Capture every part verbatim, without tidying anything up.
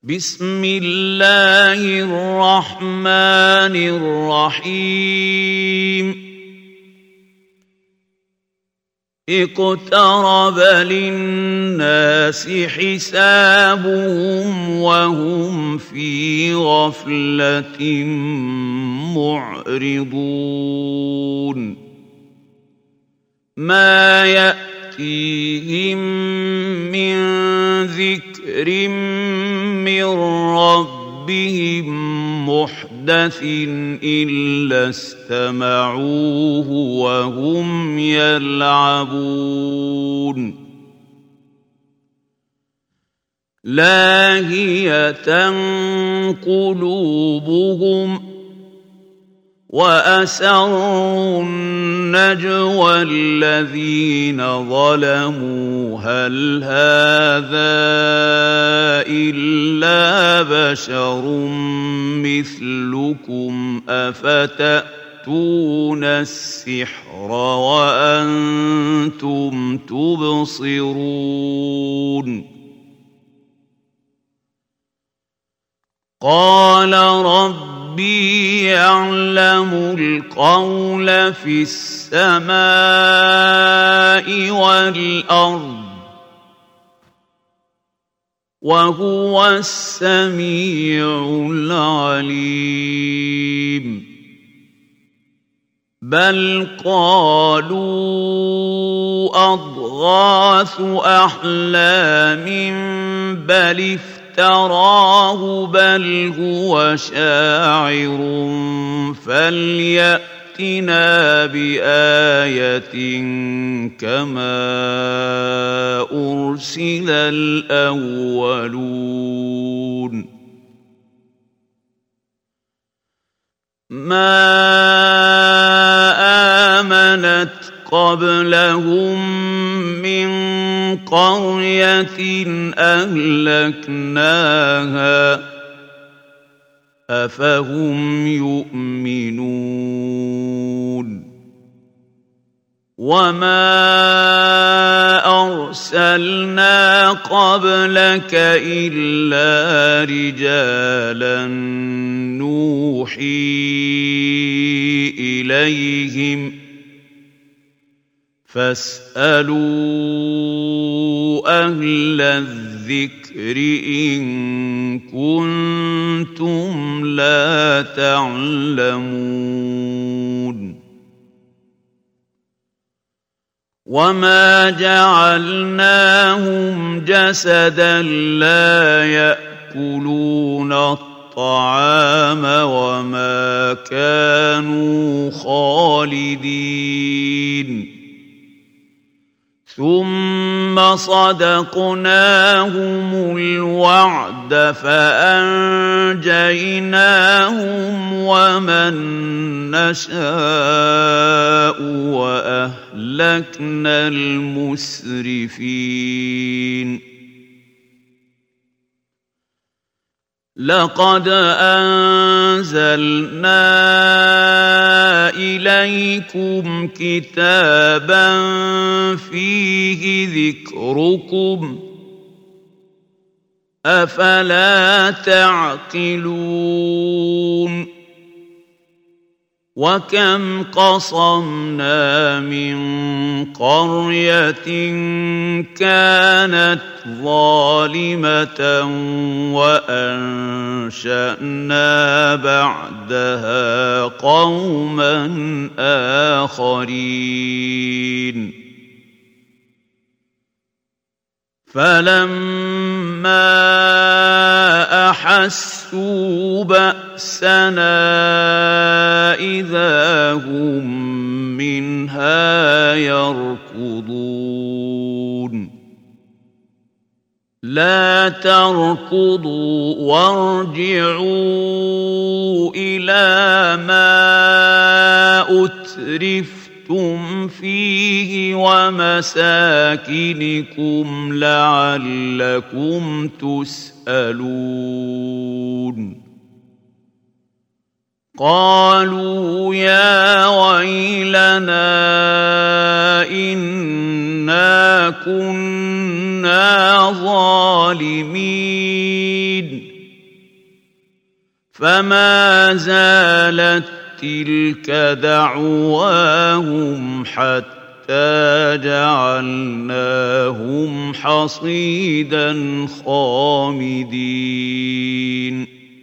بسم الله الرحمن الرحيم اقترب للناس حسابهم وهم في غفلة معرضون ما يأتيهم من ذكر من ربهم محدث إلا استمعوه وهم يلعبون لاهية قلوبهم وأسروا النجوى الذين ظلموا هل هذا إلا بشر مثلكم أفتأتون السحر وأنتم تبصرون قال ربي يعلم القول في السماء والأرض وهو السميع العليم بل قالوا أضغاث أحلام بل افتراه بل هو شاعر فليأتنا بآية كما أرسل الأولون ما آمنت قبلهم من قرية أهلكناها أفهم يؤمنون وما أرسلنا قبلك إلا رجالا نوحي إليهم فاسألوا أهل الذكر إن كنتم لا تعلمون وما جعلناهم جسدا لا يأكلون الطعام وما كانوا خالدين ثم صدقناهم الوعد فأنجيناهم ومن نشاء وأهلكنا المسرفين لقد أنزلنا إليكم كتابا فيه ذكركم أفلا تعقلون وكم قصمنا من قرية كانت ظالمة وأنشأنا بعدها قوما آخرين فلما أحسوا بأسنا إذا هم منها يركضون لا تركضوا وارجعوا إلى ما أترفتم فيه ومساكنكم لعلكم تسألون قالوا يا ويلنا إنا كنا ظالمين فما زالت تلك دعواهم حتى جعلناهم حصيدا خامدين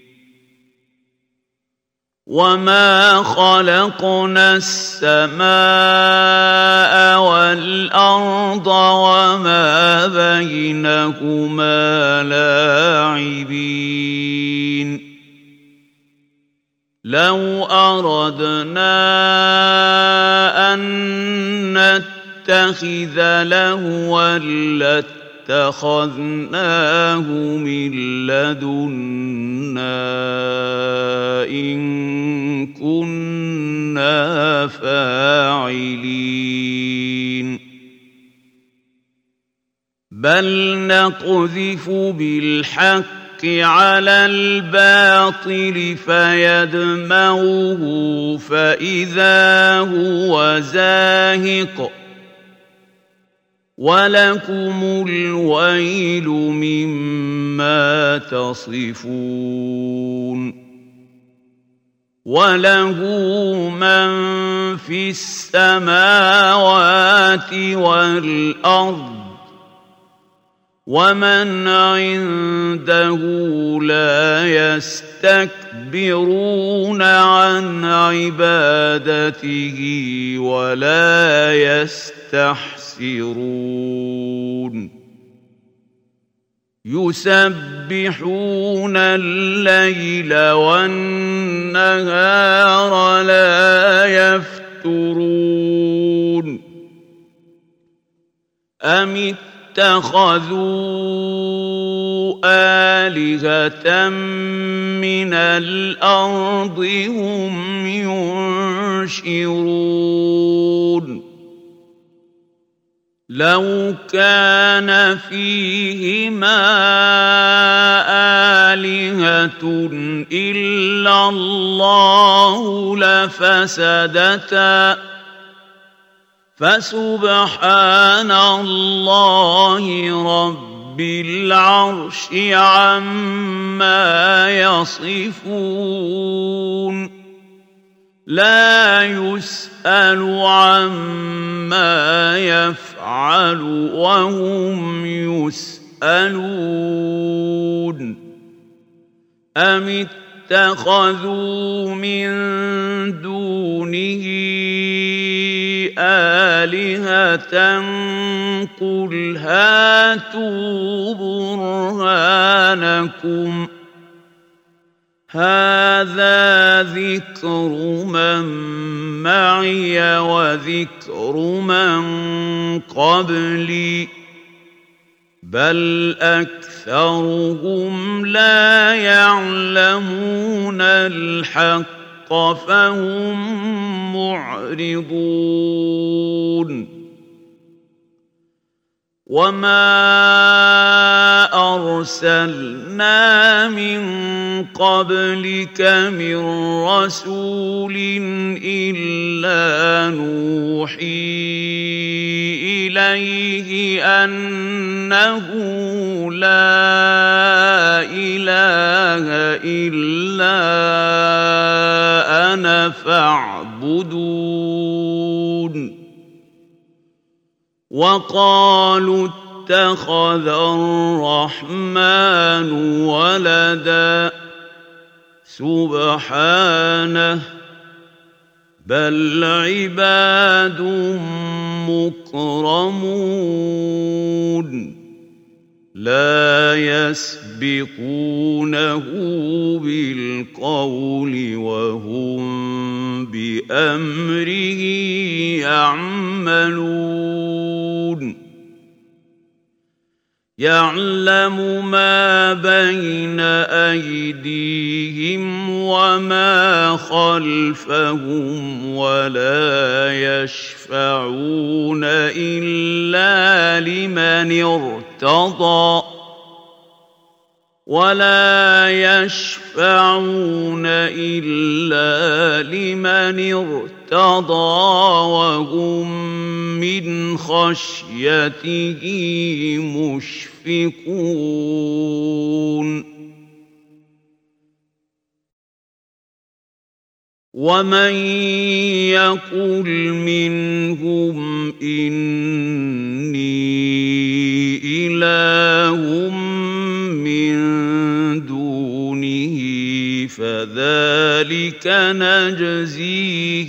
وما خلقنا السماء والأرض وما بينهما لاعبين لو أردنا أن نتخذ لهوا لاتخذناه من لدنا إن كنا فاعلين بل نقذف بالحق على الباطل فيدمغه فإذا هو زاهق ولكم الويل مما تصفون وله من في السماوات والأرض ومن عنده لا يستكبرون عن عبادته ولا يستحسرون يسبحون الليل والنهار لا يفترون أم اتخذوا آلهة من الأرض هم ينشرون لو كان فيهما آلهة إلا الله لفسدتا فسبحان الله رب العرش عما يصفون لا يسأل عما يفعل وهم يسألون أم اتخذوا من دونه آلهة قل هاتوا برهانكم هذا ذكر من معي وذكر من قبلي بل أكثرهم لا يعلمون الحق فهم معرضون وما أرسلنا من قبلك من رسول إلا نوحي إليه أنه لا إله إلا أنا فاعبدون وقالوا اتخذ الرحمن ولدا سبحانه بل عباد مكرمون لا يسبقونه بالقول وهم بأمره يعملون يعلم ما بين أيديهم وما خلفهم ولا يشفعون إلا لمن ارتضى ولا يشفعون إلا لمن ارتضى وهم من خشيته مشفقون ومن يقل منهم إني إله من دونه فذلك نجزيه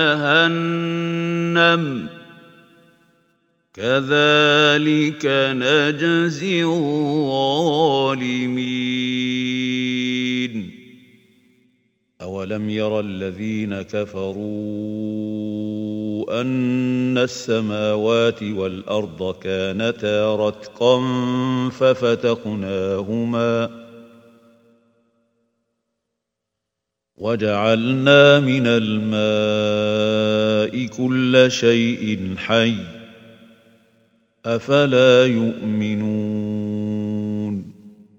جهنم كذلك نجزي الظالمين. أولم ير الذين كفروا أن السماوات والأرض كانتا رتقا ففتقناهما وجعلنا من الماء كل شيء حي أفلا يؤمنون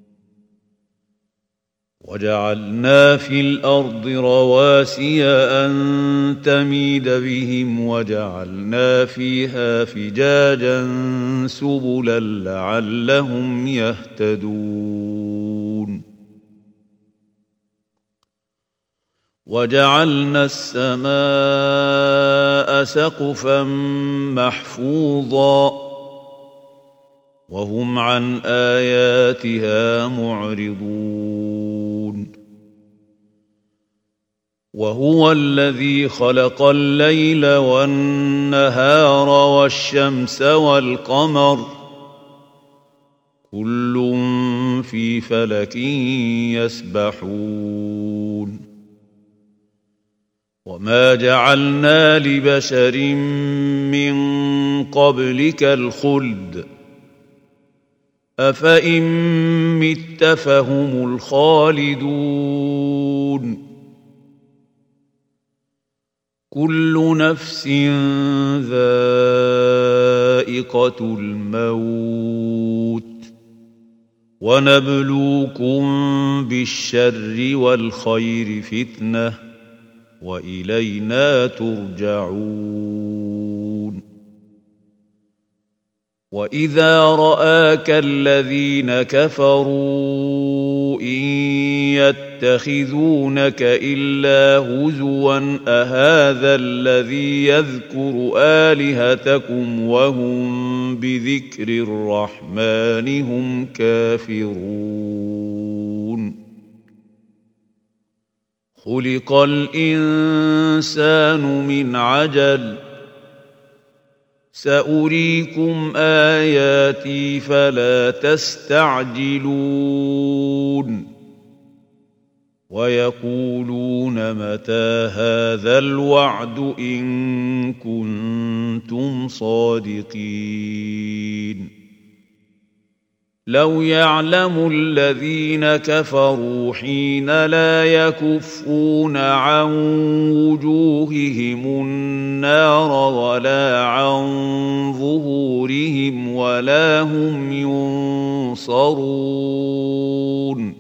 وجعلنا في الأرض رواسي أن تميد بهم وجعلنا فيها فجاجا سبلا لعلهم يهتدون وجعلنا السماء سقفا محفوظا وهم عن آياتها معرضون وهو الذي خلق الليل والنهار والشمس والقمر كل في فلك يسبحون وما جعلنا لبشر من قبلك الخلد أفإن مت فهم الخالدون كل نفس ذائقة الموت ونبلوكم بالشر والخير فتنة وإلينا ترجعون وإذا رآك الذين كفروا إن يتخذونك إلا هزوا أهذا الذي يذكر آلهتكم وهم بذكر الرحمن هم كافرون خلق الإنسان من عجل سأريكم آياتي فلا تستعجلون ويقولون متى هذا الوعد إن كنتم صادقين لو يعلم الذين كفروا حين لا يكفون عن وجوههم النار ولا عن ظهورهم ولا هم ينصرون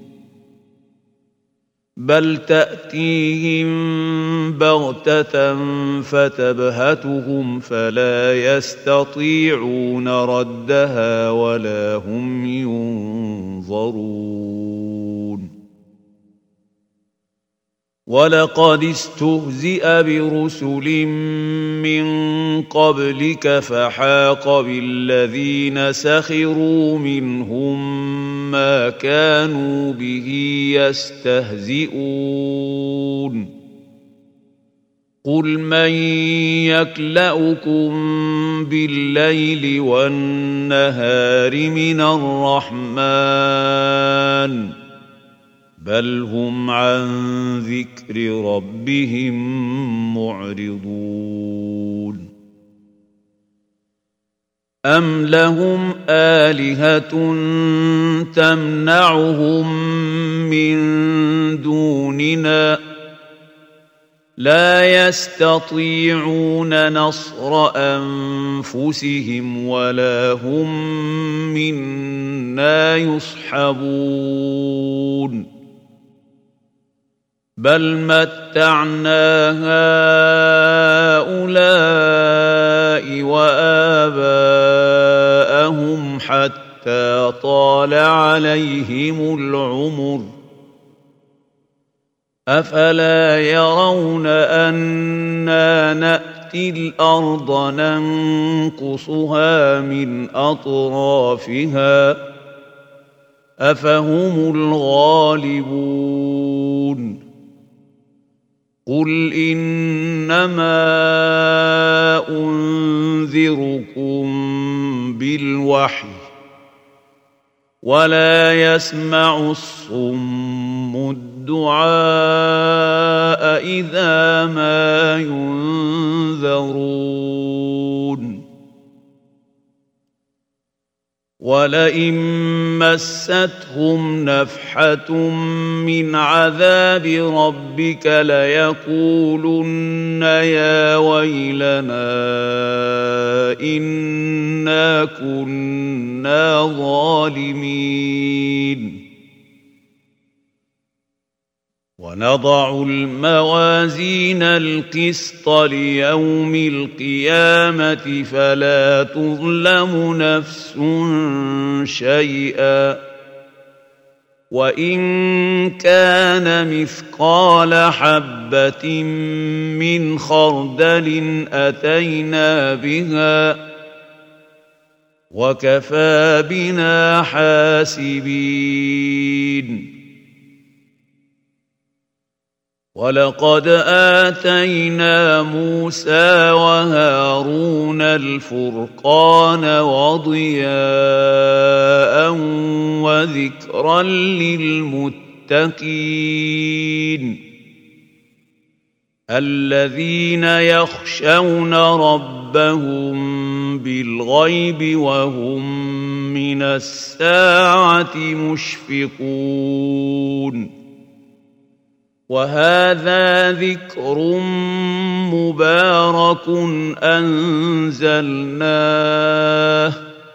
بل تأتيهم بغتة فتبهتهم فلا يستطيعون ردها ولا هم ينظرون ولقد استهزئ برسل من قبلك فحاق بالذين سخروا منهم ما كانوا به يستهزئون قل من يكلؤكم بالليل والنهار من الرحمن بل هم عن ذكر ربهم معرضون أم لهم آلهة تمنعهم من دوننا لا يستطيعون نصر أنفسهم ولا هم منا يصحبون بل متعنا هؤلاء وآباءهم حتى طال عليهم العمر أفلا يرون أنا نأتي الأرض ننقصها من أطرافها أفهم الغالبون قل إنما أنذركم بالوحي ولا يسمع الصم الدعاء إذا ما ينذرون ولئن مستهم نفحة من عذاب ربك ليقولن يا ويلنا إنا كنا ظالمين ونضع الموازين القسط ليوم القيامة فلا تظلم نفس شيئا وإن كان مثقال حبة من خردل أتينا بها وكفى بنا حاسبين ولقد آتينا موسى وهارون الفرقان وضياء وذكرا للمتقين الذين يخشون ربهم بالغيب وهم من الساعة مشفقون وهذا ذكر مبارك أنزلناه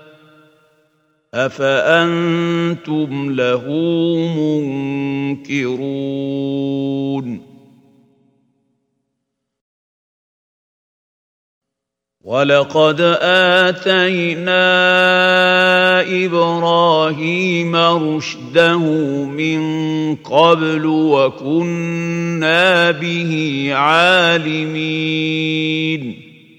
أفأنتم له منكرون ولقد آتينا إبراهيم رشده من قبل وكنا به عالمين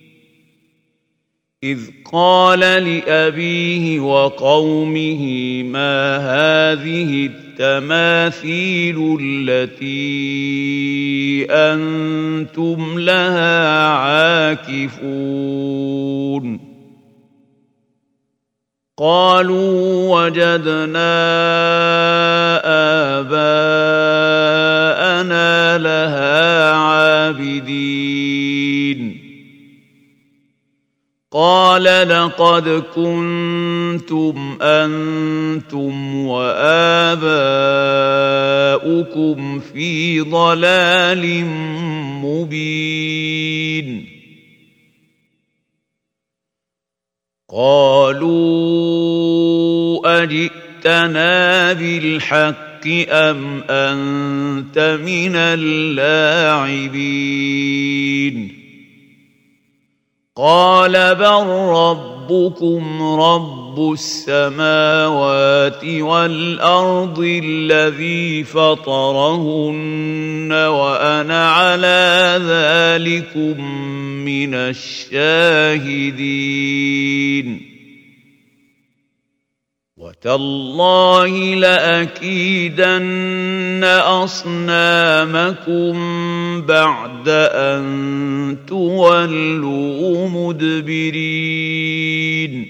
إذ قال لأبيه وقومه ما هذه التماثيل التي أنتم لها عاكفون قالوا وجدنا آباءنا لها عابدين قال لقد كنتم أنتم وآباؤكم في ضلال مبين قالوا أجئتنا بالحق أم أنت من اللاعبين قال بل ربكم رب السماوات والأرض الذي فطرهن وأنا على ذلكم من الشاهدين وتالله لأكيدن أصنامكم بعد أن تولوا مدبرين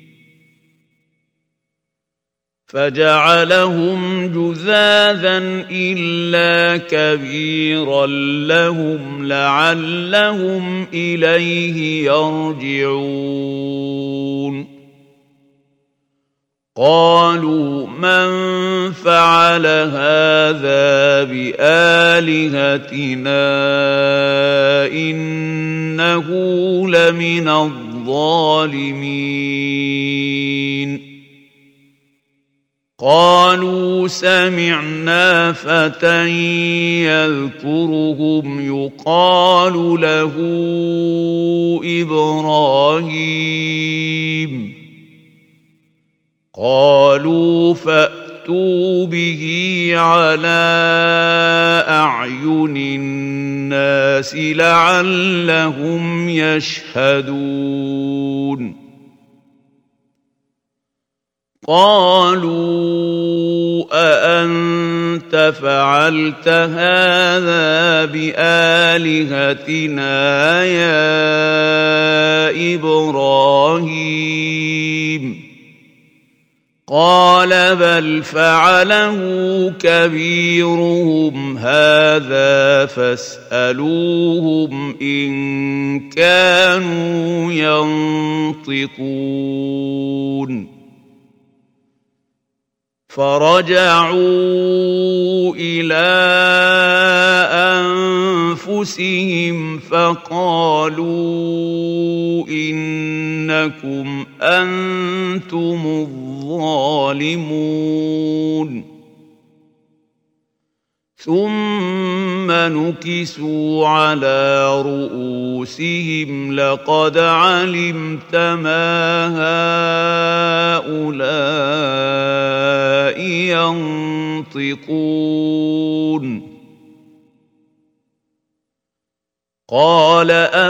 فجعلهم جذاذا إلا كبيرا لهم لعلهم إليه يرجعون قالوا من فعل هذا بآلهتنا إنه لمن الظالمين قالوا سمعنا فتى يذكرهم يقال له إبراهيم قالوا فأتوا فأتوا به على أعين الناس لعلهم يشهدون قالوا أأنت فعلت هذا بآلهتنا يا إبراهيم قال بل فعله كبيرهم هذا فاسألوهم إن كانوا ينطقون فرجعوا إلى أنفسهم فقالوا إنكم أنتم الظالمون ثم نكسوا على رؤوسهم لقد علمت ما هؤلاء ينطقون قال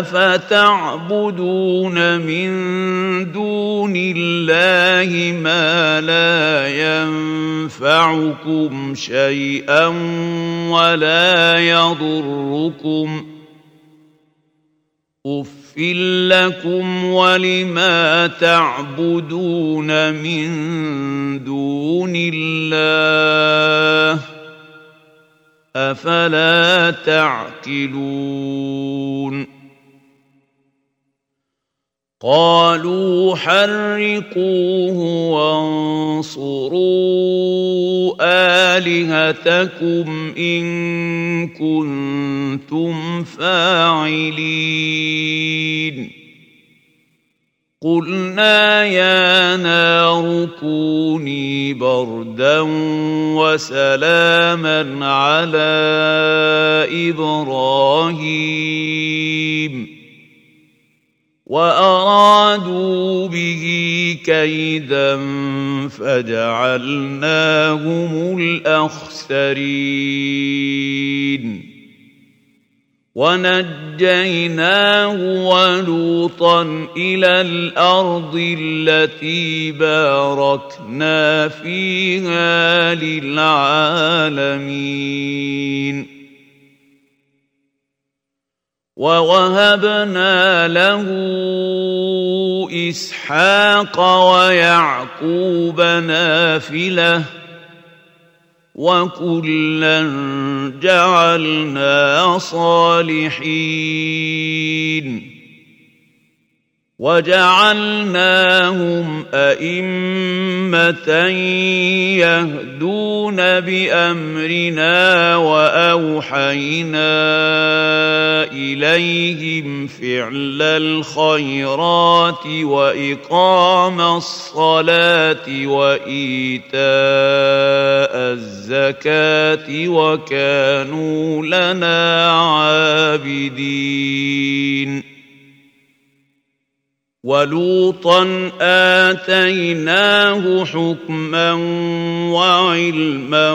أفتعبدون من دون الله ما لا ينفعكم شيئا ولا يضركم أف لكم ولما تعبدون من دون الله أفلا تعقلون قالوا حرقوه وانصروا آلهتكم إن كنتم فاعلين قلنا يا نار كوني بردا وسلاما على إبراهيم وأرادوا به كيدا فجعلناهم الأخسرين ونجيناه ولوطا إلى الأرض التي باركنا فيها للعالمين ووهبنا له إسحاق ويعقوب نافلة وكلا جعلنا صالحين وجعلناهم أئمة يهدون بأمرنا وأوحينا إليهم فعل الخيرات وإقام الصلاة وإيتاء الزكاة وكانوا لنا عابدين ولوطا آتيناه حكما وعلما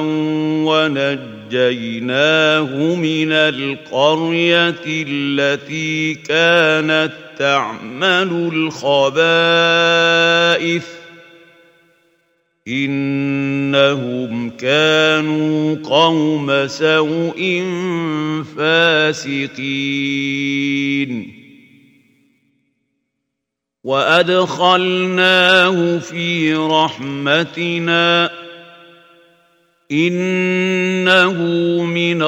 ونجيناه من القرية التي كانت تعمل الخبائث إنهم كانوا قوم سوء فاسقين وأدخلناه في رحمتنا إنه من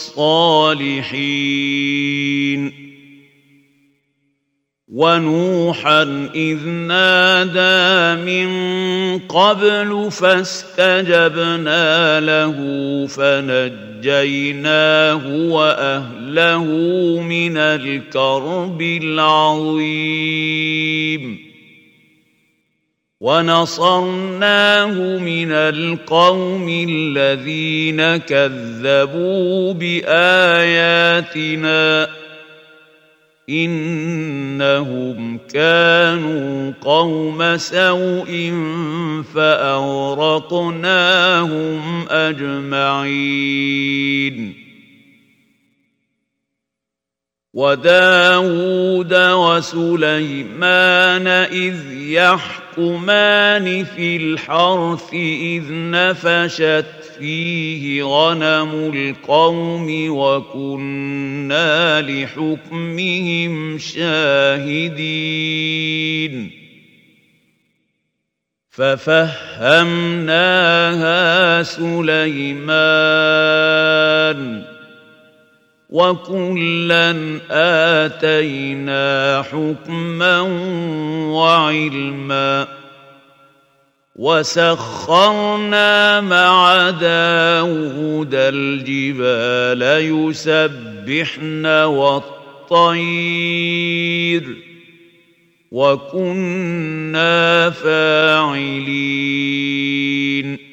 الصالحين ونوحا إذ نادى من قبل فاستجبنا له فنجيناه وأهله من الكرب العظيم ونصرناه من القوم الذين كذبوا بآياتنا إنهم كانوا قوم سوء فأغرقناهم أجمعين وداود وسليمان إذ يحكمان في الحرث إذ نفشت فيه غنم القوم وكنا لحكمهم شاهدين ففهمناها سليمان وكلا آتينا حكما وعلما وسخرنا مع داود الجبال يسبحن والطير وكنا فاعلين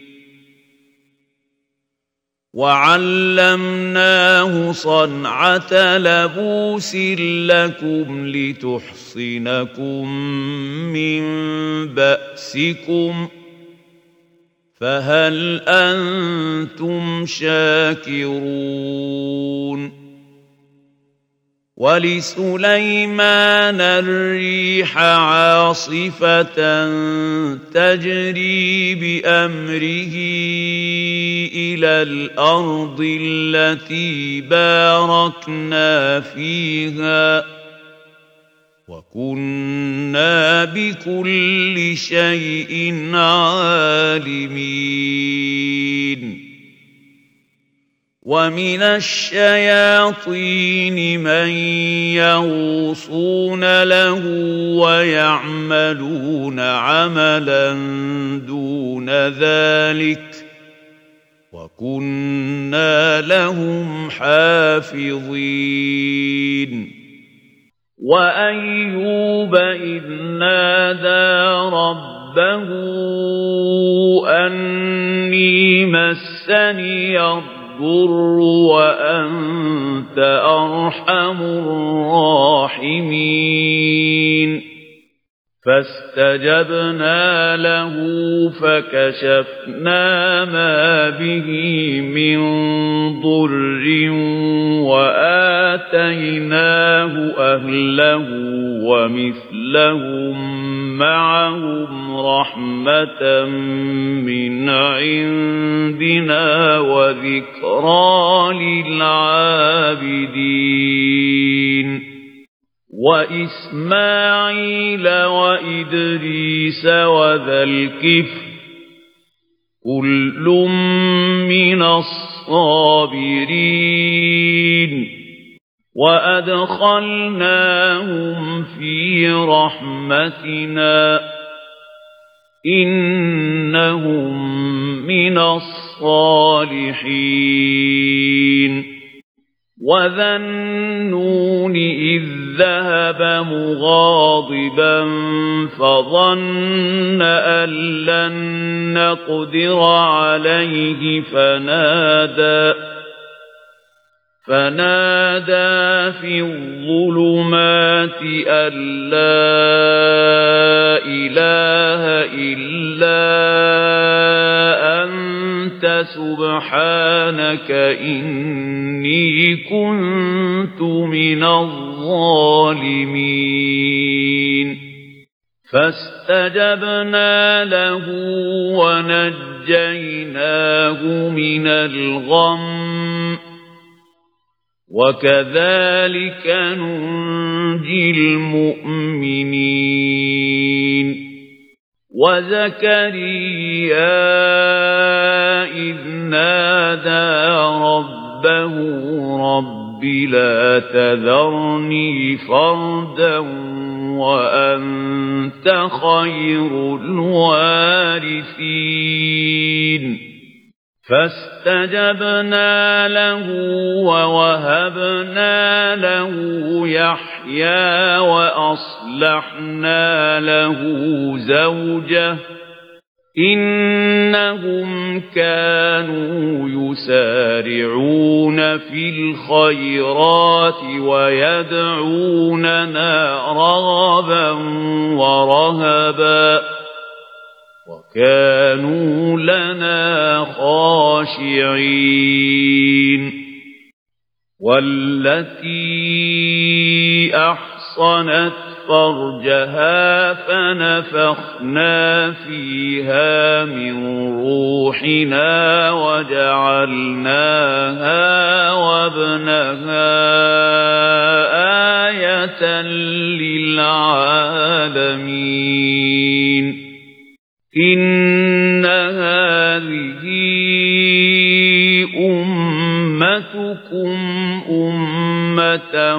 وعلمناه صنعة لبوس لكم لتحصنكم من بأسكم فهل أنتم شاكرون ولسليمان الريح عاصفة تجري بأمره إلى الأرض التي باركنا فيها وكنا بكل شيء عالمين ومن الشياطين من يغوصون له ويعملون عملا دون ذلك وكنا لهم حافظين وأيوب إذ نادى ربه أني مسني الضر وأنت أرحم الراحمين فاستجبنا له فكشفنا ما به من ضر وآتيناه أهله ومثلهم معهم رحمة من عندنا وذكرى للعابدين وإسماعيل وإدريس وذا الكفل كل من الصابرين وأدخلناهم في رحمتنا إنهم من الصالحين وذا النون إذ ذهب مغاضبا فظن أن لن نقدر عليه فنادى فنادى في الظلمات أن لا إله إلا أنت سبحانك إني كنت من الظالمين فاستجبنا له ونجيناه من الغم وكذلك ننجي المؤمنين وزكريا إذ نادى ربه رب لا تذرني فردا وأنت خير الوارثين فاستجبنا له ووهبنا له يحيى وأصلحنا له زوجه إنهم كانوا يسارعون في الخيرات ويدعوننا رغبا ورهبا وكانوا لنا خاشعين والتي أحصنت فرجها فنفخنا فيها من روحنا وجعلناها وابنها آية للعالمين إن هذه أمتكم أمة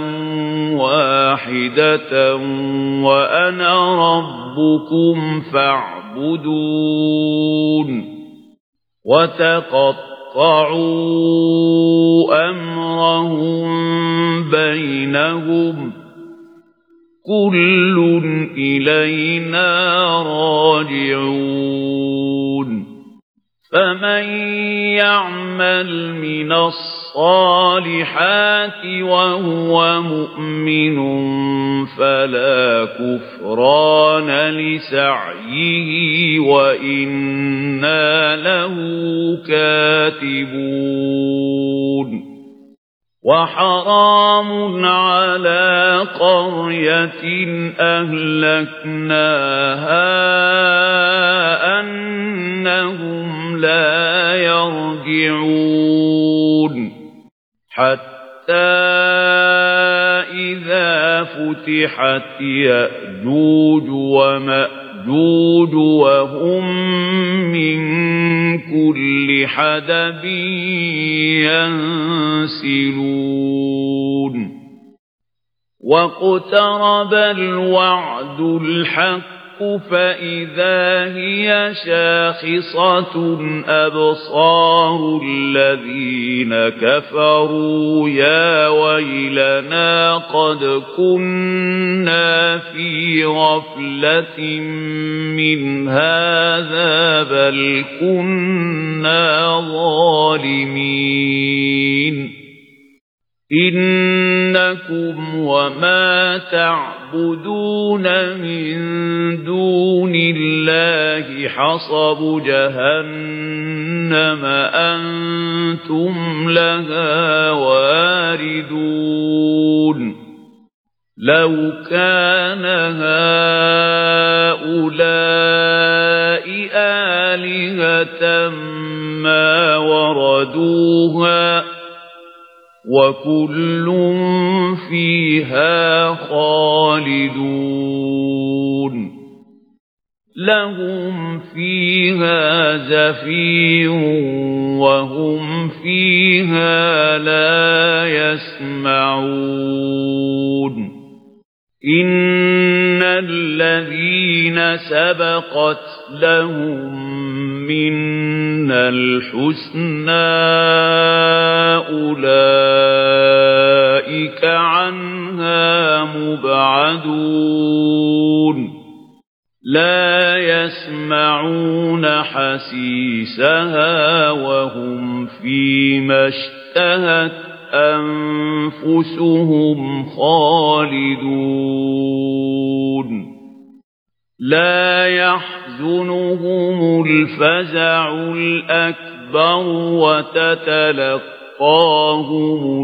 واحدة وأنا ربكم فاعبدون وتقطعوا أمرهم بينهم كل إلينا راجعون فمن يعمل من الصالحات وهو مؤمن فلا كفران لسعيه وإنا له كاتبون وحرام على قرية أهلكناها أنهم لا يرجعون حتى إذا فتحت يأجوج ومأجوج وهم من كل حدب ينسلون واقترب الوعد الحق فإذا هي شاخصة أبصار الذين كفروا يا ويلنا قد كنا في غفلة من هذا بل كنا ظالمين إنكم وما تعبدون من دون الله حصب جهنم أنتم لها واردون لو كان هؤلاء آلهة ما وردوها وكل فيها خالدون لهم فيها زفير وهم فيها لا يسمعون إن الذين سبقت لهم منا الحسنى أولئك عنها مبعدون لا يسمعون حسيسها وهم فيما اشتهت أنفسهم خالدون لا يحزنهم الفزع الأكبر وتتلقاهم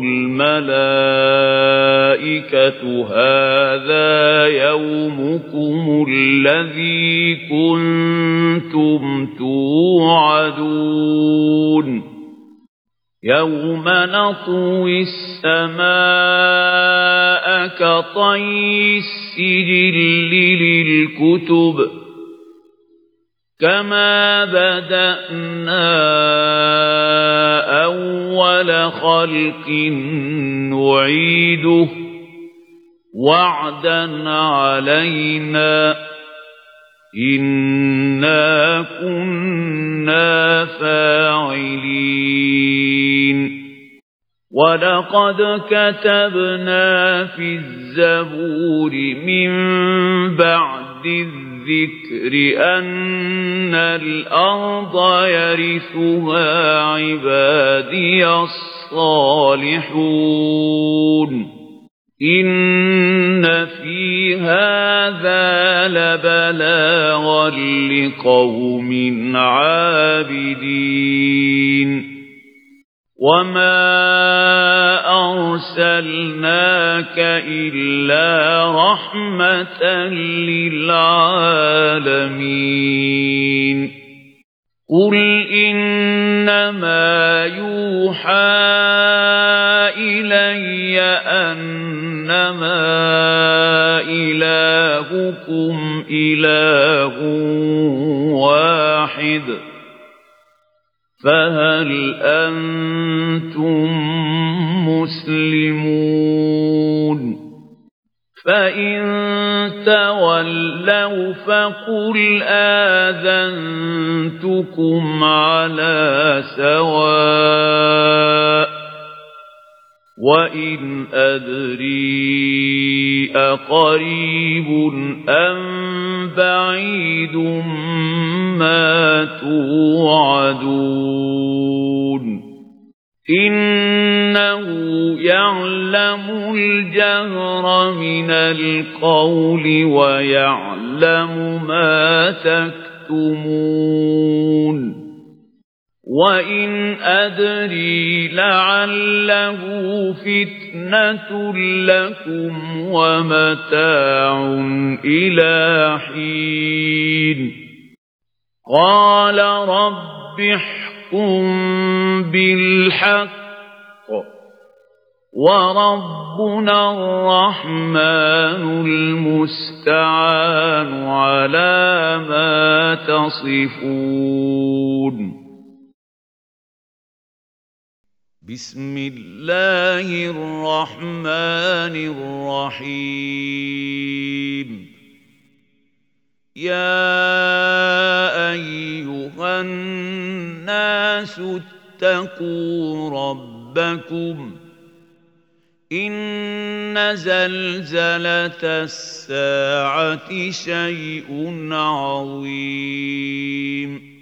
الملائكة هذا يومكم الذي كنتم توعدون يوم نطوي السماء كطي السجل للكتب كما بدأنا أول خلق نعيده وعدا علينا إنا كنا فاعلين ولقد كتبنا في الزبور من بعد الذكر الذكر أن الأرض يرثها عبادي الصالحون إن في هذا لبلاغا لقوم عابدين وما أرسلناك إلا رحمة للعالمين قل إنما يوحى إلي أنما إلهكم إله واحد فهل أنتم مسلمون فإن تولوا فقل آذنتكم على سواء وإن أدري أقريب أم بعيد ما توعدون إنه يعلم الجهر من القول ويعلم ما تكتمون وإن أدري لعله فتنة لكم ومتاع إلى حين قال رب احكم بالحق وربنا الرحمن المستعان على ما تصفون بسم الله الرحمن الرحيم يا أيها الناس اتقوا ربكم إن زلزلة الساعة شيء عظيم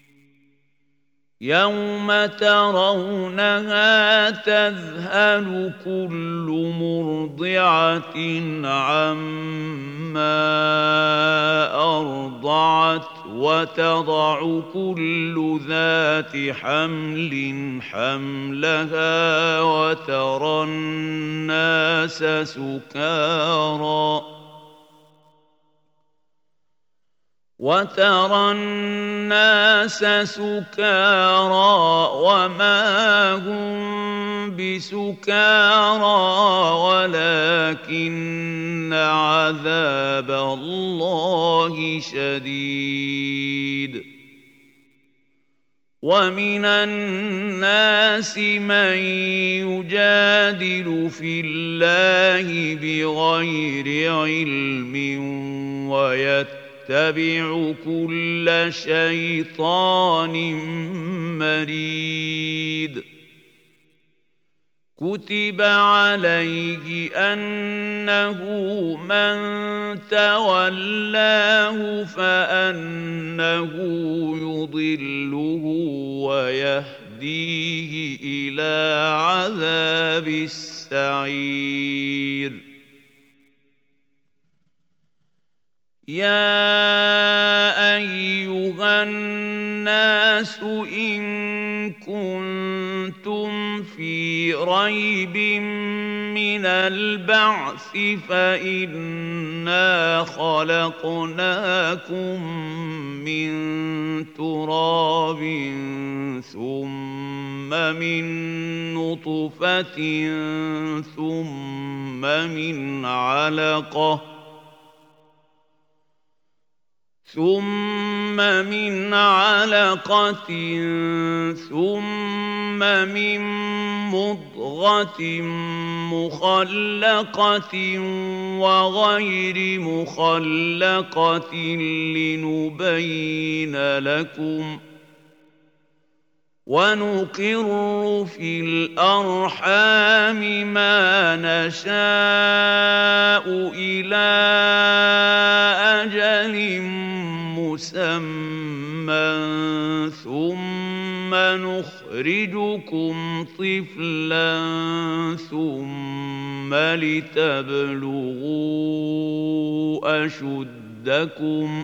يوم ترونها تذهل كل مرضعة عما أرضعت وتضع كل ذات حمل حملها وترى الناس سكارى وترى الناس سكارى وما هم بسكارى ولكن عذاب الله شديد ومن الناس من يجادل في الله بغير علم ويتبع اتبع كل شيطان مريد كتب عليه أنه من تولاه فأنه يضله ويهديه إلى عذاب السعير يا أيها الناس إن كنتم في ريب من البعث فإنا خلقناكم من تراب ثم من نطفة ثم من علقة ثم من علقة ثم من مضغة مخلقة وغير مخلقة لنبين لكم ونقر في الأرحام ما نشاء إلى أجل مسمى ثم نخرجكم طفلا ثم لتبلغوا أشدكم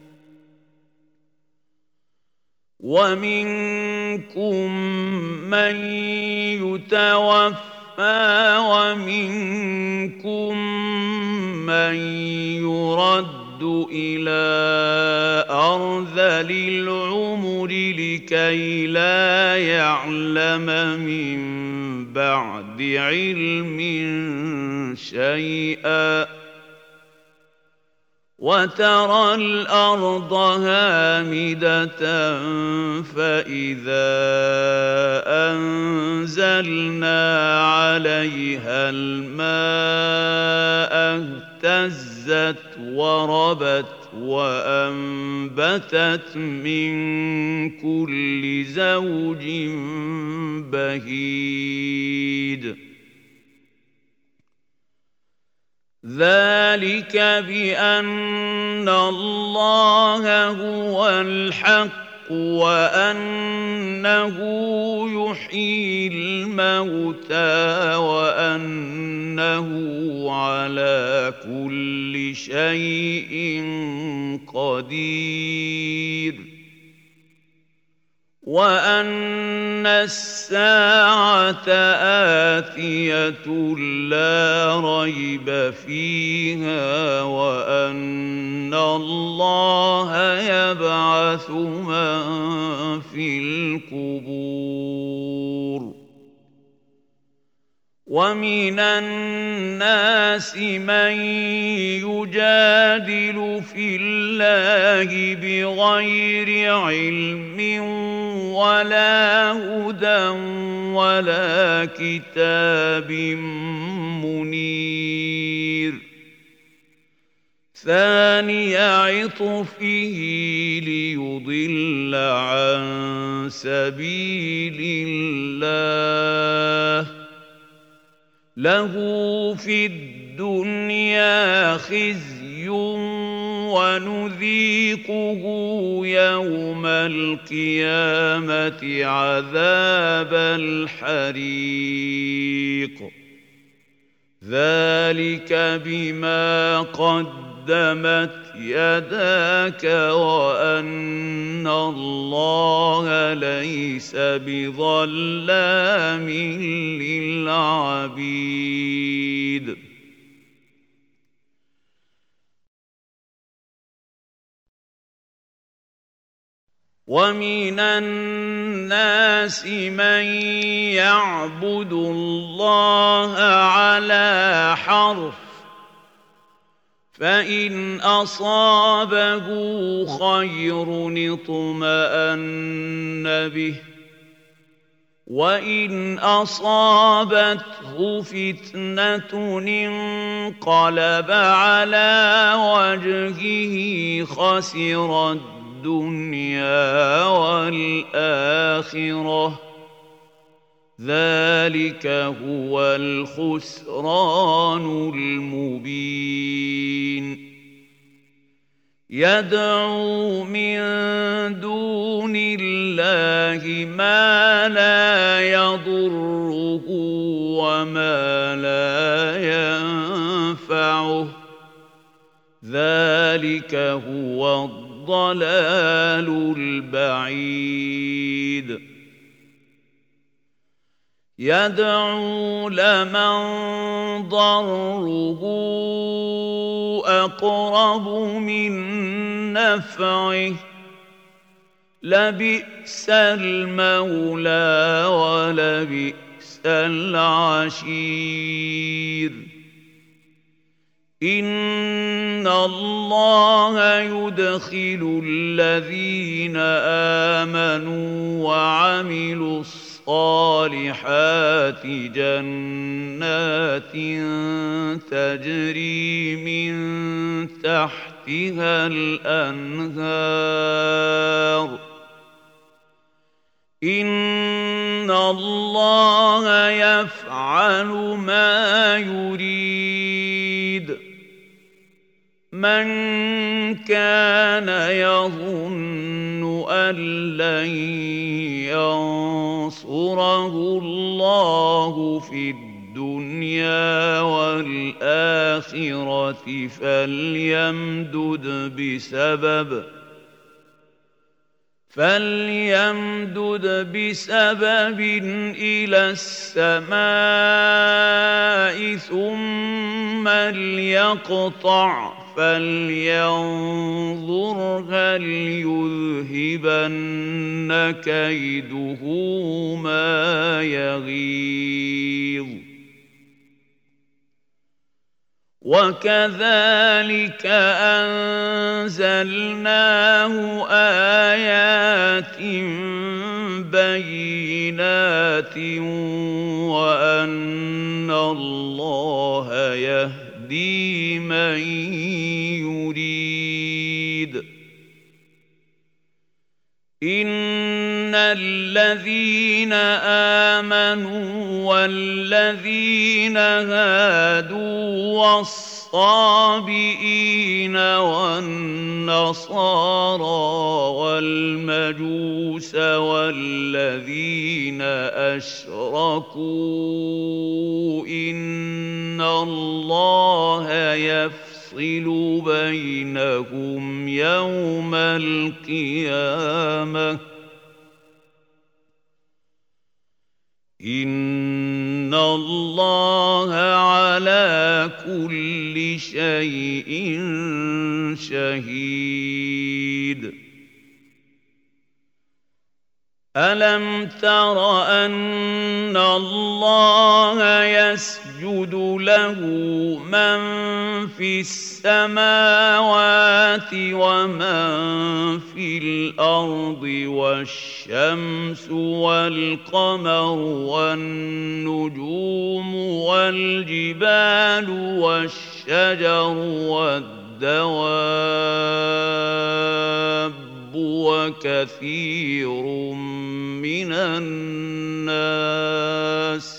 ومنكم من يتوفى ومنكم من يرد إلى أرذل العمر لكي لا يعلم من بعد علم شيئا وترى الأرض هامدة فإذا أنزلنا عليها الماء اهتزت وربت وأنبتت من كل زوج بهيج ذلك بأن الله هو الحق وأنه يحيي الموتى وأنه على كل شيء قدير وأن الساعة آتية لا ريب فيها وأن الله يبعث من في القبور ومن الناس من يجادل في الله بغير علم ولا هدى ولا كتاب منير ثاني عطفه ليضل عن سبيل الله له في الدنيا خزي ونذيقه يوم القيامة عذاب الحريق ذلك بما قدمت يداك وأن الله ليس بظلام للعبيد ومن الناس من يعبد الله على حرف فإن أصابه خير اطمأن به وإن أصابته فتنة انقلب على وجهه خسر الدنيا والآخرة ذلك هو الخسران المبين يدعو من دون الله ما لا يضره وما لا ينفعه ذلك هو الضلال البعيد يدعو لمن ضره أقرب من نفعه لبئس المولى ولبئس العشير إن الله يدخل الذين آمنوا وعملوا الصالحات جنات تجري من تحتها الأنهار إن الله يفعل ما يريد من كان يظن أن لن ينصره الله في الدنيا والآخرة فليمدد بسبب فليمدد بسبب إلى السماء ثم ليقطع فلينظر هل يذهبن كيده ما يغيظ وكذلك أنزلناه آيات بينات وأن الله يهدي من يريد إن الذين آمنوا والذين هادوا والصابئين والنصارى والمجوس والذين أشركوا إن الله يفعل يفصل بينهم يوم القيامة إن الله على كل شيء شهيد ألم تر أن الله يسجد له من في السماوات ومن في الأرض والشمس والقمر والنجوم والجبال والشجر والدواب وكثير من الناس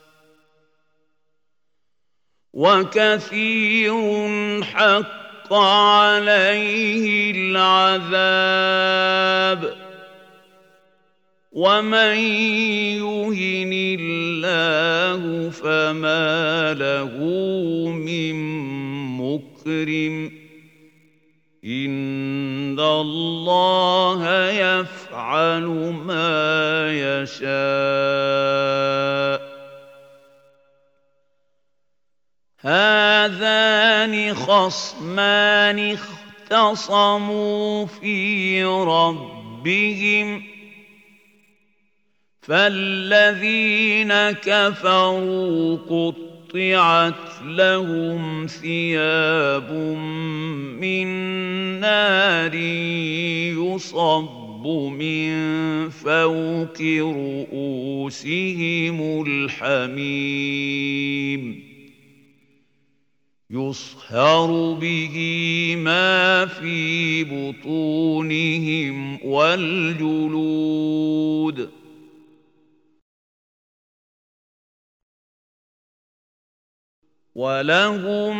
وكثير حق عليه العذاب ومن يهن الله فما له من مكرم إن الله يفعل ما يشاء هذان خصمان اختصموا في ربهم فالذين كفروا قطعت لهم ثياب من نار يصب من فوق رؤوسهم الحميم يصهر به ما في بطونهم والجلود ولهم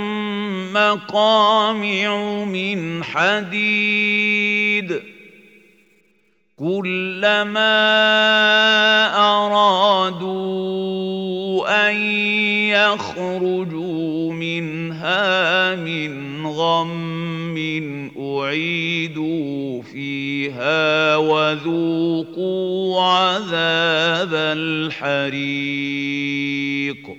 مقامع من حديد كلما أرادوا أن يخرجوا منها من غم أعيدوا فيها وذوقوا عذاب الحريق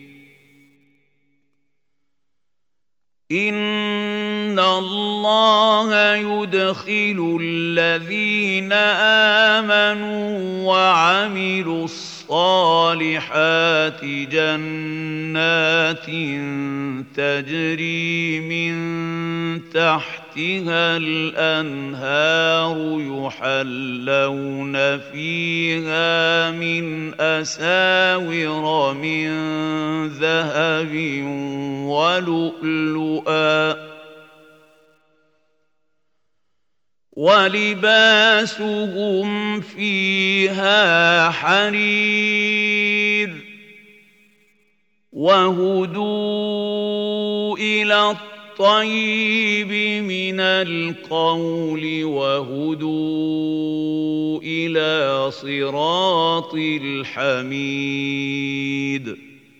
إن الله يدخل الذين آمنوا وعملوا الصالحات جنات تجري من تحتها الأنهار يحلون فيها من أساور من ذهب ولؤلؤا ولباسهم فيها حرير وهدوا إلى الطيب من القول وهدوا إلى صراط الحميد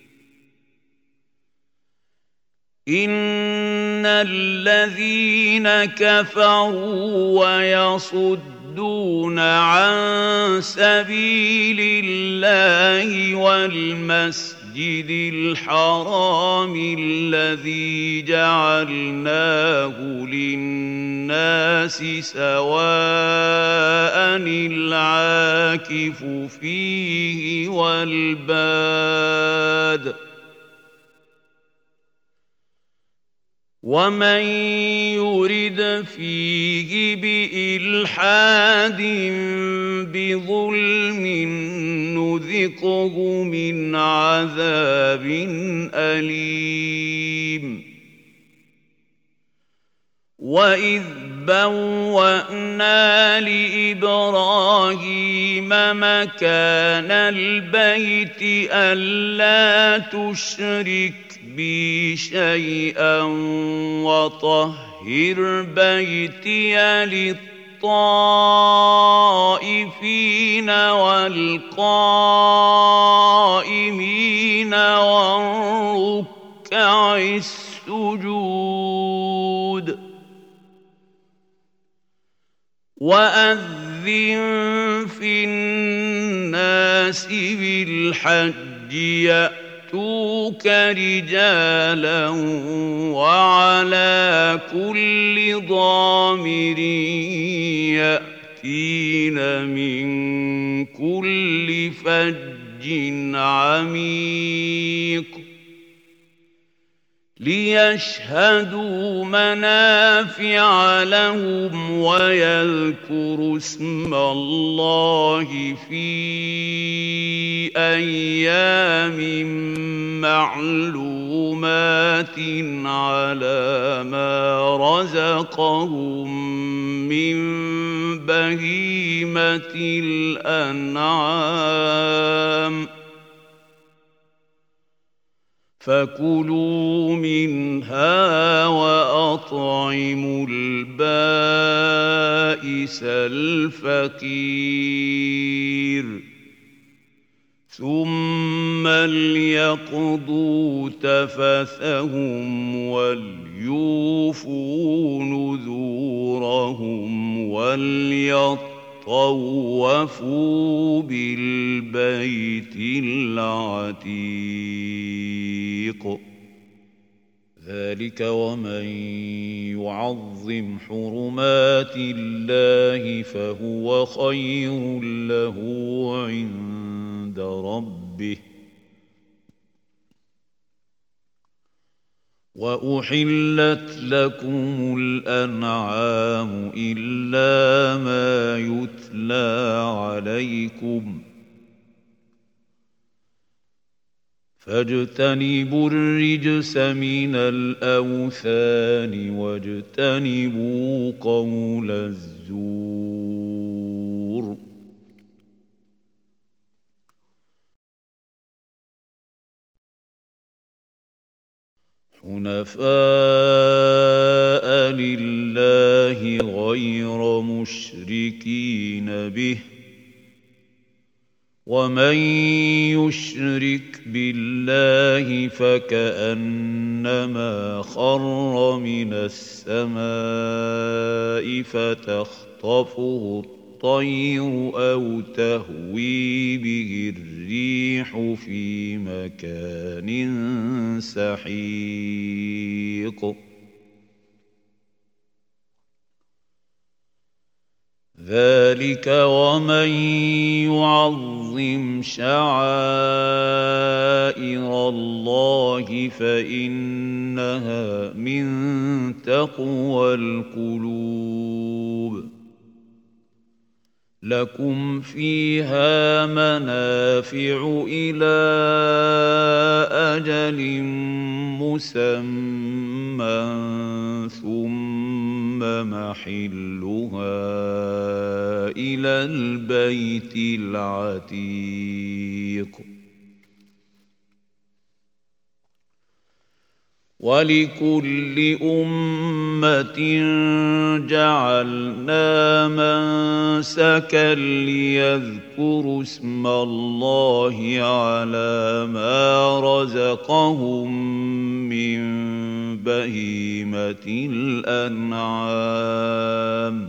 إن الذين كفروا ويصدون عن سبيل الله والمسجد الحرام الذي جعلناه للناس سواء العاكف فيه والباد ومن يرد فيه بإلحاد بظلم نذقه من عذاب أليم وإذ بوأنا لإبراهيم مكان البيت ألا تشرك بي شيئا وطهر بيتي للطائفين والقائمين والركع السجود وأذن في الناس بالحج يأتوك رجالا وعلى كل ضامر يأتين من كل فج عميق ليشهدوا منافع لهم ويذكروا اسم الله في أيام معلومات على ما رزقهم من بهيمة الأنعام فكلوا منها وأطعموا البائس الفقير ثم ليقضوا تفثهم وليوفوا نذورهم وليطوفوا بالبيت العتيق ذلك ومن يعظم حرمات الله فهو خير له عند ربه وأحلت لكم الأنعام إلا ما يتلى عليكم فاجتنبوا الرجس من الأوثان واجتنبوا قول الزور حنفاء لله غير مشركين به ومن يشرك بالله فكأنما خر من السماء فتخطفه الطير أو تهوي به الريح في مكان سحيق ذلك ومن يعظم شعائر الله فإنها من تقوى القلوب لكم فيها منافع إلى أجل مسمى ثم محلها إلى البيت العتيق ولكل أمة جعلنا منسكا ليذكروا اسم الله على ما رزقهم من بهيمة الأنعام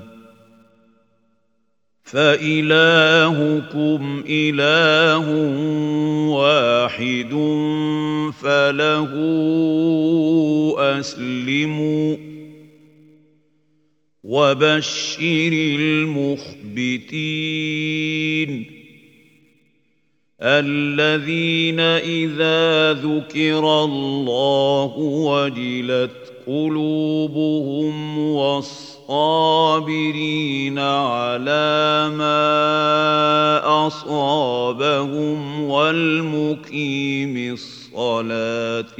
فإلهكم إله واحد فله أسلموا وبشر المخبتين الذين إذا ذكر الله وجلت قلوبهم والصابرين على ما أصابهم والمقيم الصلاة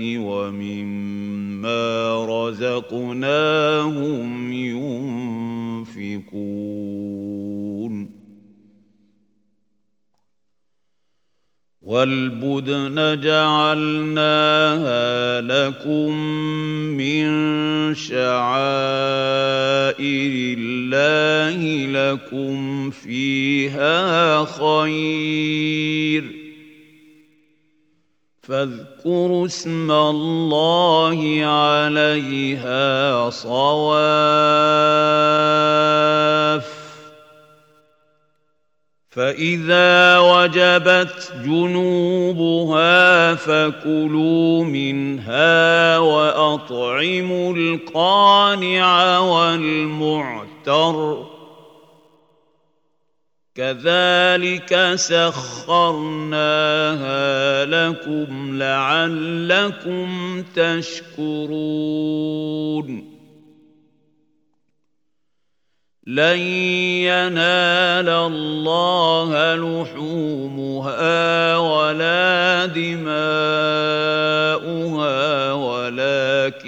ومما رزقناهم ينفقون والبدن جعلناها لكم من شعائر الله لكم فيها خير فاذكروا اسم الله عليها صواف فإذا وجبت جنوبها فكلوا منها وأطعموا القانع والمعتر كذلك سخرناها لكم لعلكم تشكرون لن ينال الله لحومها ولا دماؤها ولكن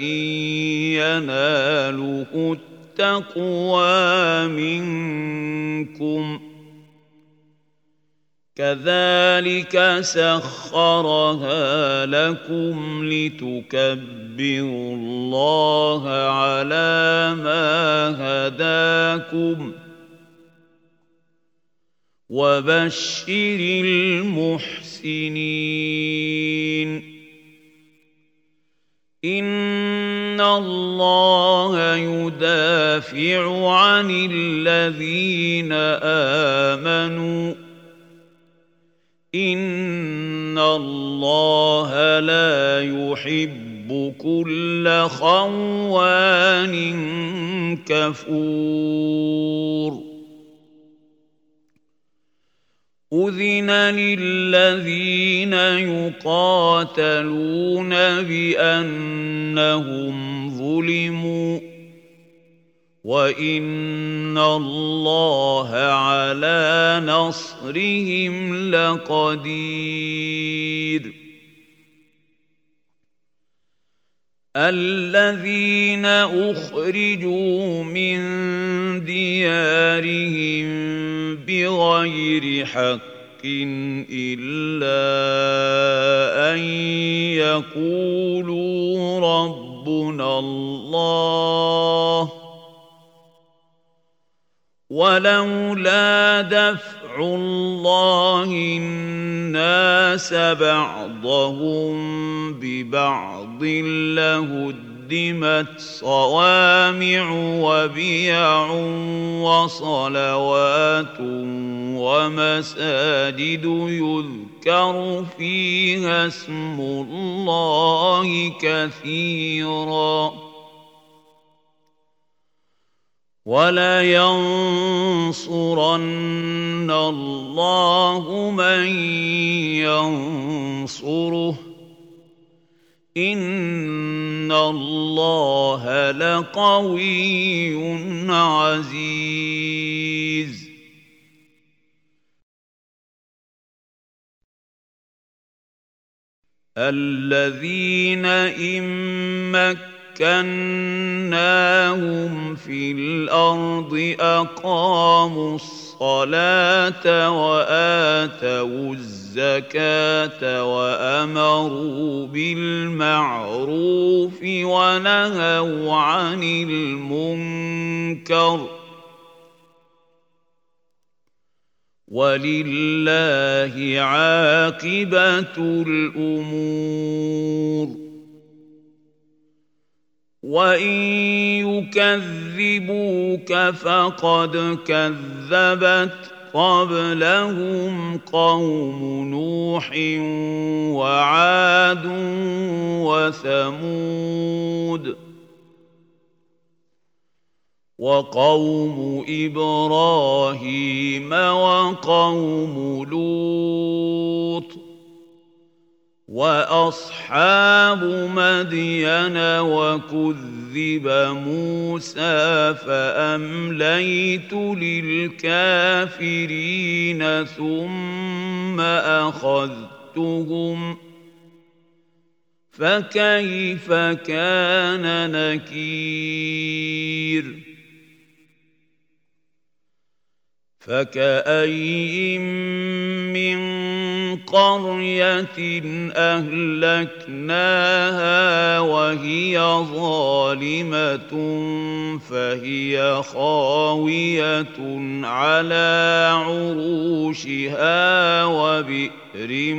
يناله التقوى منكم كذلك سخرها لكم لتكبروا الله على ما هداكم وبشر المحسنين إن الله يدافع عن الذين آمنوا إن الله لا يحب كل خوان كفور أذن للذين يقاتلون بأنهم ظلموا وإن الله على نصرهم لقدير الذين أخرجوا من ديارهم بغير حق إلا أن يقولوا ربنا الله ولولا دفع الله الناس بعضهم ببعض لهدمت صوامع وبيع وصلوات ومساجد يذكر فيها اسم الله كثيرا وَلَيَنصُرَنَّ اللَّهُ مَن يَنصُرُهُ إِنَّ اللَّهَ لَقَوِيٌّ عَزِيزٌ الَّذِينَ إِن مكناهم في الأرض أقاموا الصلاة الصلاة وآتوا الزكاة وأمروا بالمعروف ونهوا عن المنكر ولله عاقبة الأمور. وإن يكذبوك فقد كذبت قبلهم قوم نوح وعاد وثمود وقوم إبراهيم وقوم لوط وأصحاب مدين وكذب موسى فأمليت للكافرين ثم أخذتهم فكيف كان نكير. فكأين من قرية أهلكناها وهي ظالمة فهي خاوية على عروشها وبئر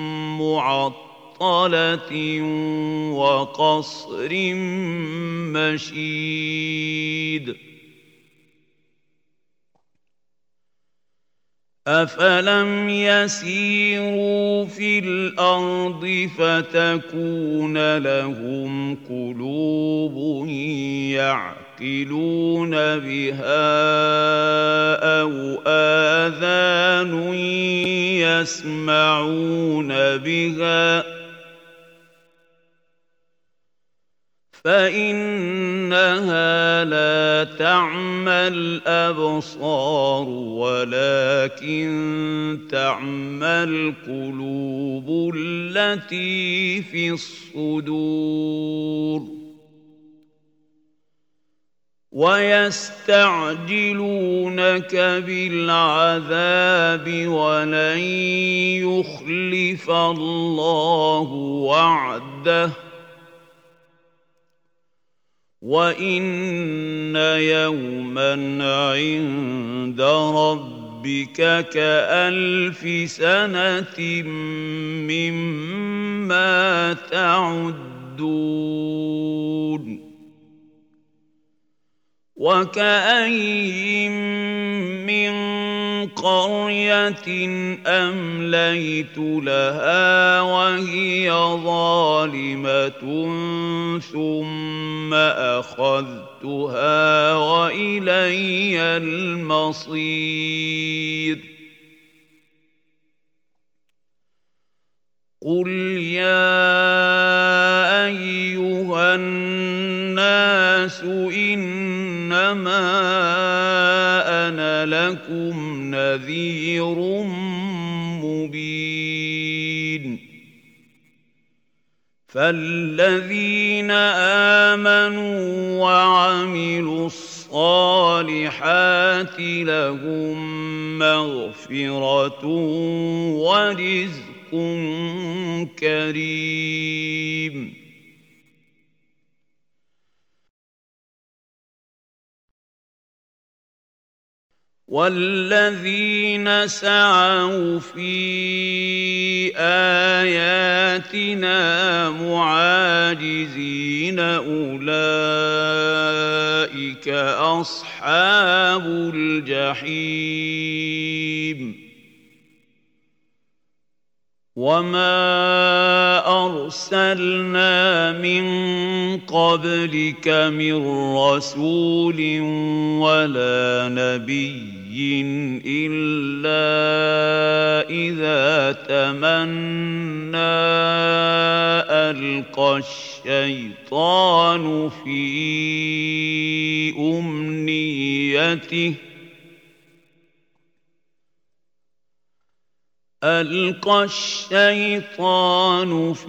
معطلة وقصر مشيد. أفلم يسيروا في الأرض فتكون لهم قلوب يعقلون بها أو آذان يسمعون بها فإنها لا تعمى الأبصار ولكن تعمى القلوب التي في الصدور. ويستعجلونك بالعذاب ولن يخلف الله وعده وإن يوما عند ربك كألف سنة مما تعدون. وكأين من قرية أمليت لها وهي ظالمة ثم أخذتها وإلي المصير. قل يا أيها الناس إنما أنا لكم نذير مبين. فالذين آمنوا وعملوا الصالحات لهم مغفرة ورزق كريم. والذين سعوا في آياتنا معاجزين أولئك أصحاب الجحيم. وما أرسلنا من قبلك من رسول ولا نبي إلا إذا تمنى ألقى الشيطان في أمنيته ألقى الشيطان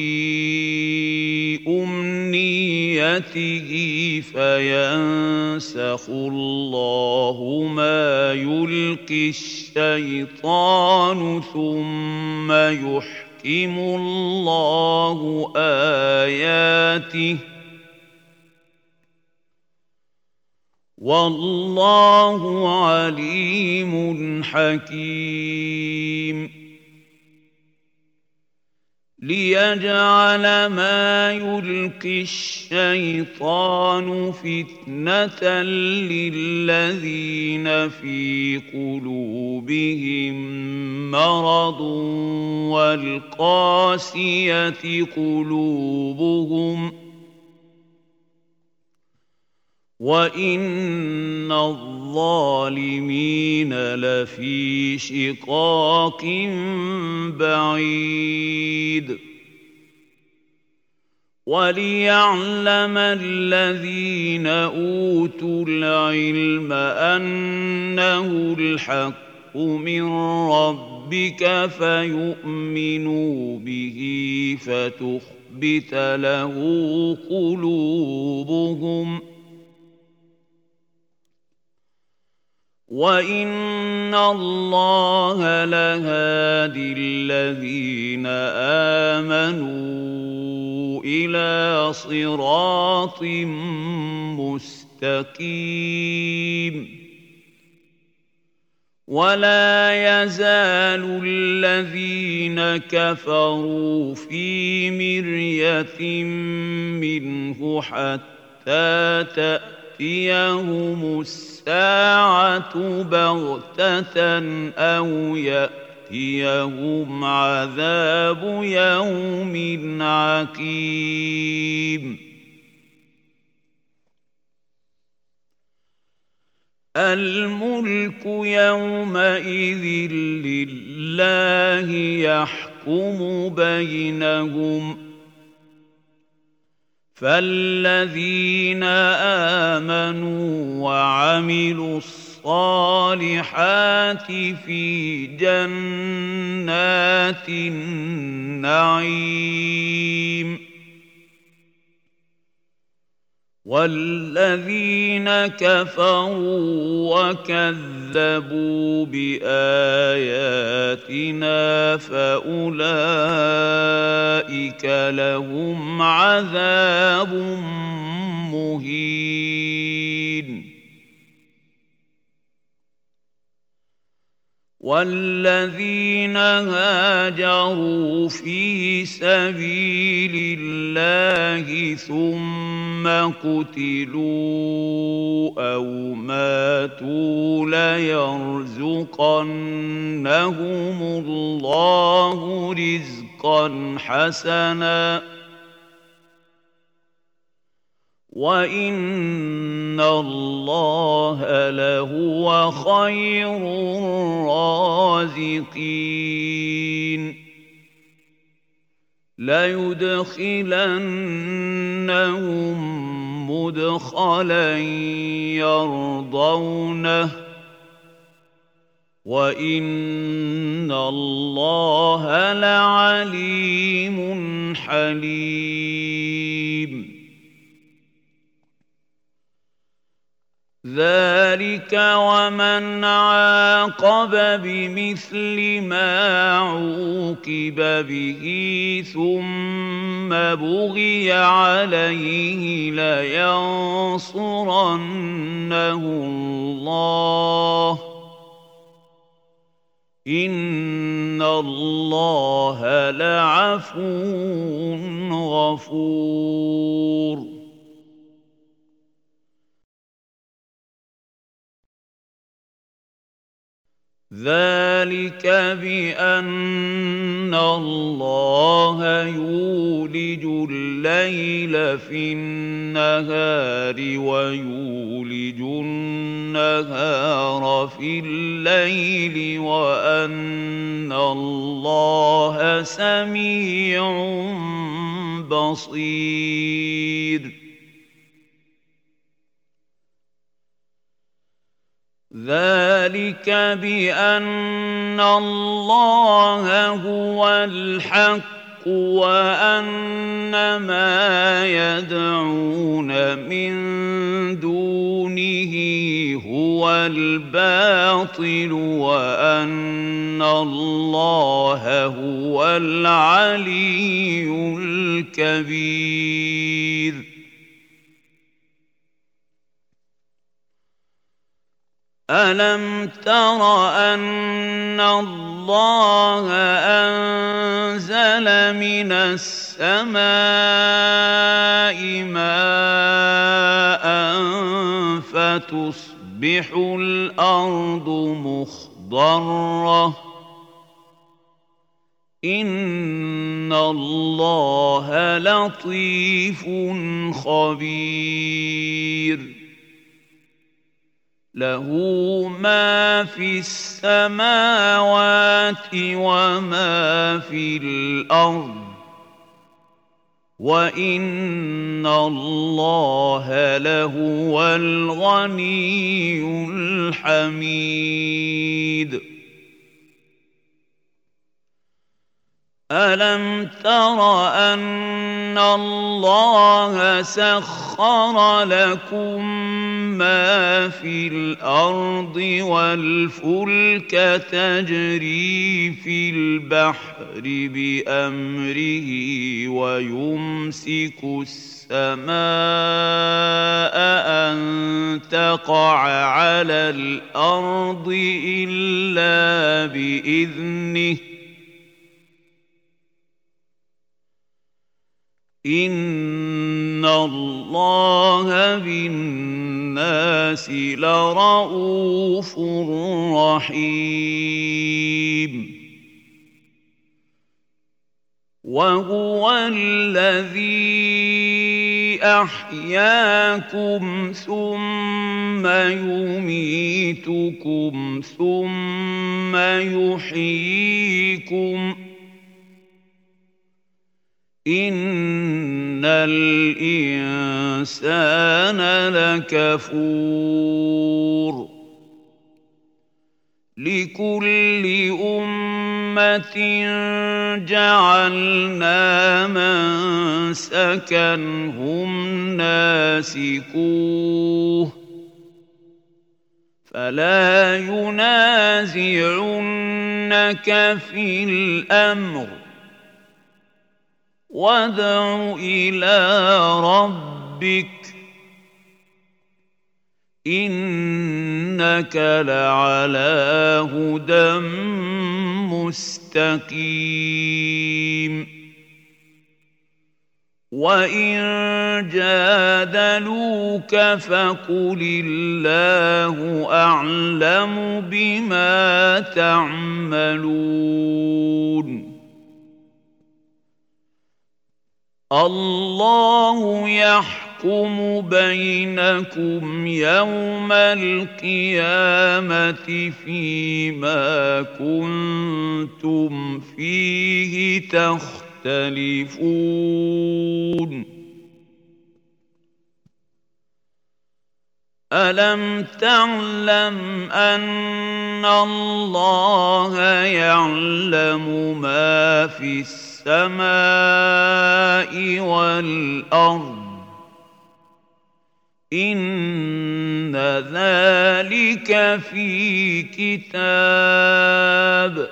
في أمنيته فينسخ الله ما يلقي الشيطان ثم يحكم الله آياته والله عليم حكيم ليجعل ما يلقي الشيطان فتنة للذين في قلوبهم مرض والقاسية قلوبهم وَإِنَّ الظَّالِمِينَ لَفِي شِقَاقٍ بَعِيدٍ وَلِيَعْلَمَ الَّذِينَ أُوتُوا الْعِلْمَ أَنَّهُ الْحَقُّ مِنْ رَبِّكَ فَيُؤْمِنُوا بِهِ فَتُخْبِتَ لَهُ قُلُوبُهُمْ وَإِنَّ اللَّهَ لَهَادِي الَّذِينَ آمَنُوا إِلَىٰ صِرَاطٍ مُّسْتَقِيمٍ وَلَا يَزَالُ الَّذِينَ كَفَرُوا فِي مِرْيَةٍ مِّنْهُ حَتَّىٰ تَأْتِيَهُمُ السَّاعَةُ بَغْتَةً أَوْ يَأْتِيَهُمْ عَذَابُ يَوْمٍ عَقِيمٍ الْمُلْكُ يَوْمَئِذٍ لِّلَّهِ يَحْكُمُ بَيْنَهُمْ فَالَّذِينَ آمَنُوا وَعَمِلُوا الصَّالِحَاتِ فِي جَنَّاتِ النَّعِيمِ وَالَّذِينَ كَفَرُوا وَكَذَّبُوا بِآيَاتِنَا فَأُولَٰئِكَ لَهُمْ عَذَابٌ مُّهِينٌ وَالَّذِينَ هَاجَرُوا فِي سَبِيلِ اللَّهِ ثُمَّ قُتِلُوا أَوْ مَاتُوا لَيَرْزُقَنَّهُمُ اللَّهُ رِزْقًا حَسَنًا وَإِنَّ اللَّهَ لَهُوَ خَيْرُ الرَّازِقِينَ لَيُدْخِلَنَّهُم مُّدْخَلًا يَرْضَوْنَهُ وَإِنَّ اللَّهَ لَعَلِيمٌ حَلِيمٌ ذَلِكَ وَمَنْ عَاقَبَ بِمِثْلِ مَا عُوقِبَ بِهِ ثُمَّ بُغِيَ عَلَيْهِ لَيَنصُرَنَّهُ اللَّهُ إِنَّ اللَّهَ لَعَفُوٌّ غَفُورٌ ذَلِكَ بِأَنَّ اللَّهَ يُولِجُ اللَّيْلَ فِي النَّهَارِ وَيُولِجُ النَّهَارَ فِي اللَّيْلِ وَأَنَّ اللَّهَ سَمِيعٌ بَصِيرٌ ذلك بأن الله هو الحق وأن ما يدعون من دونه هو الباطل وأن الله هو العلي الكبير. ألم تر أن الله أنزل من السماء ماء فتصبح الأرض مخضرة إن الله لطيف خبير. له ما في السماوات وما في الأرض وإن الله لهو الغني الحميد. ألم تر أن الله سخر لكم ما في الأرض والفلك تجري في البحر بأمره ويمسك السماء أن تقع على الأرض إلا بإذنه إن الله بالناس لرءوف رحيم. وهو الذي أحياكم ثم يميتكم ثم يحييكم إن الإنسان لكفور. لكل أمة جعلنا منسكا هم ناسكوه فلا ينازعنك في الأمر وادع إلى ربك إنك لعلى هدى مستقيم. وإن جادلوك فقل الله أعلم بما تعملون. الله يحكم بينكم يوم القيامة فيما كنتم فيه تختلفون. ألم تعلم أن الله يعلم ما في السماء السماء والأرض إن ذلك في كتاب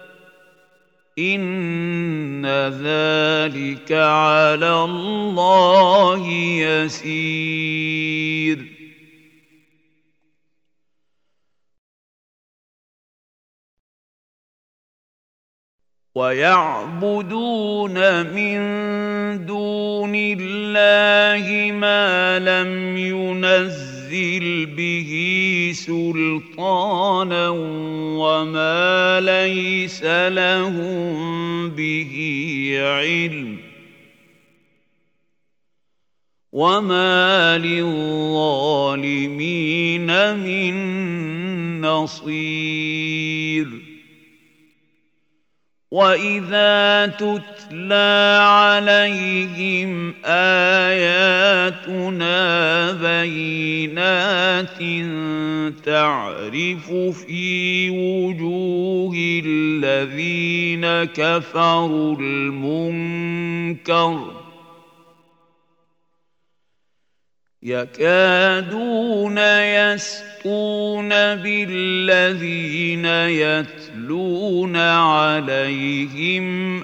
إن ذلك على الله يسير. ويعبدون من دون الله ما لم ينزل به سلطانا وما ليس لهم به علم وما للظالمين من نصير. وإذا تتلى عليهم آياتنا بينات تعرف في وجوه الذين كفروا المنكر يكادون يسطون بالذين يتلون عليهم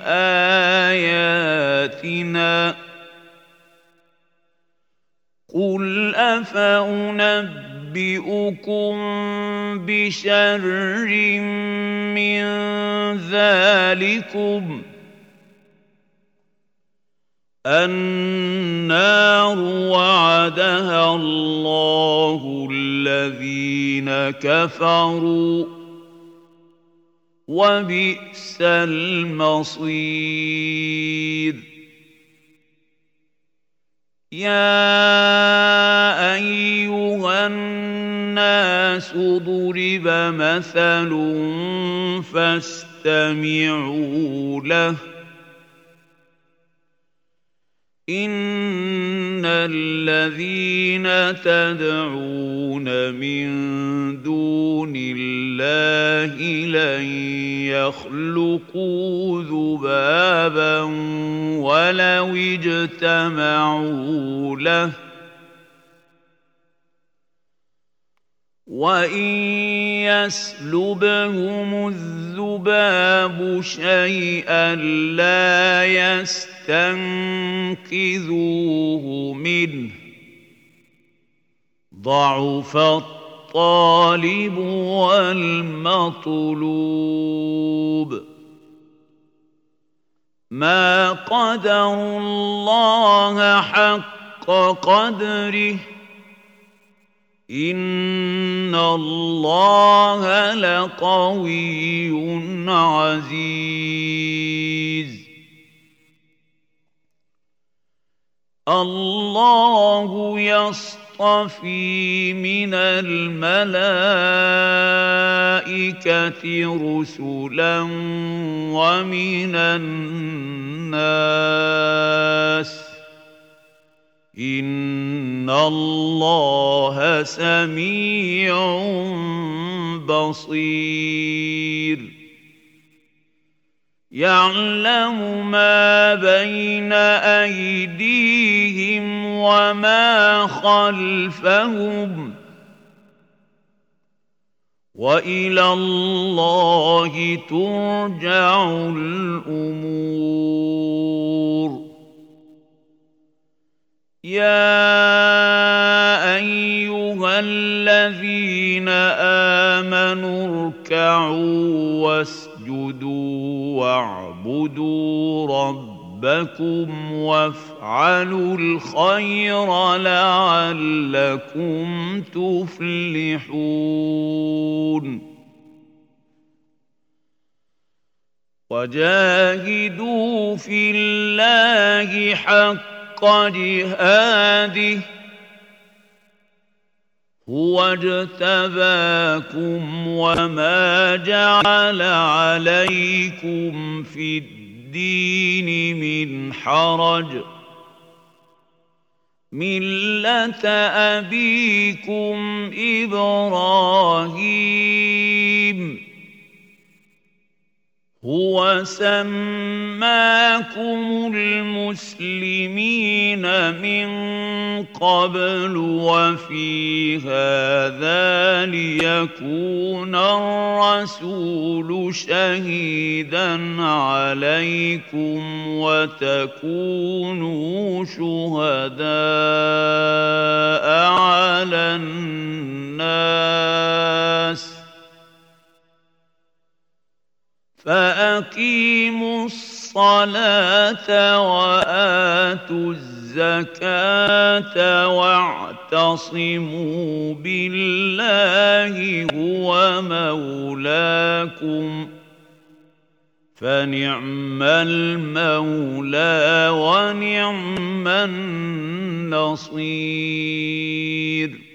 آياتنا قل أفأنبئكم بشر من ذلكم النار وعدها الله الذين كفروا وبئس المصير يا أيها الناس ضرب مثل فاستمعوا له إن الذين تدعون من دون الله لن يخلقوا ذبابا ولو اجتمعوا له وإن يسلبهم الذباب شيئا لا يستنقذوه منه ضعف الطالب والمطلوب ما قدروا الله حق قدره إن الله لقوي عزيز الله يصطفي من الملائكة رسلا ومن الناس إن الله سميع بصير يعلم ما بين أيديهم وما خلفهم وإلى الله ترجع الأمور يا أيها الذين آمنوا اركعوا واسجدوا واعبدوا ربكم وافعلوا الخير لعلكم تفلحون وجاهدوا في الله حق جهاده هو اجتباكم وما جعل عليكم في الدين من حرج ملة أبيكم إبراهيم هو سماكم المسلمين من قبل وفي هذا ليكون الرسول شهيدا عليكم وتكونوا شهداء على الناس فأقيموا الصلاة وآتوا الزكاة واعتصموا بالله هو مولاكم فنعم المولى ونعم النصير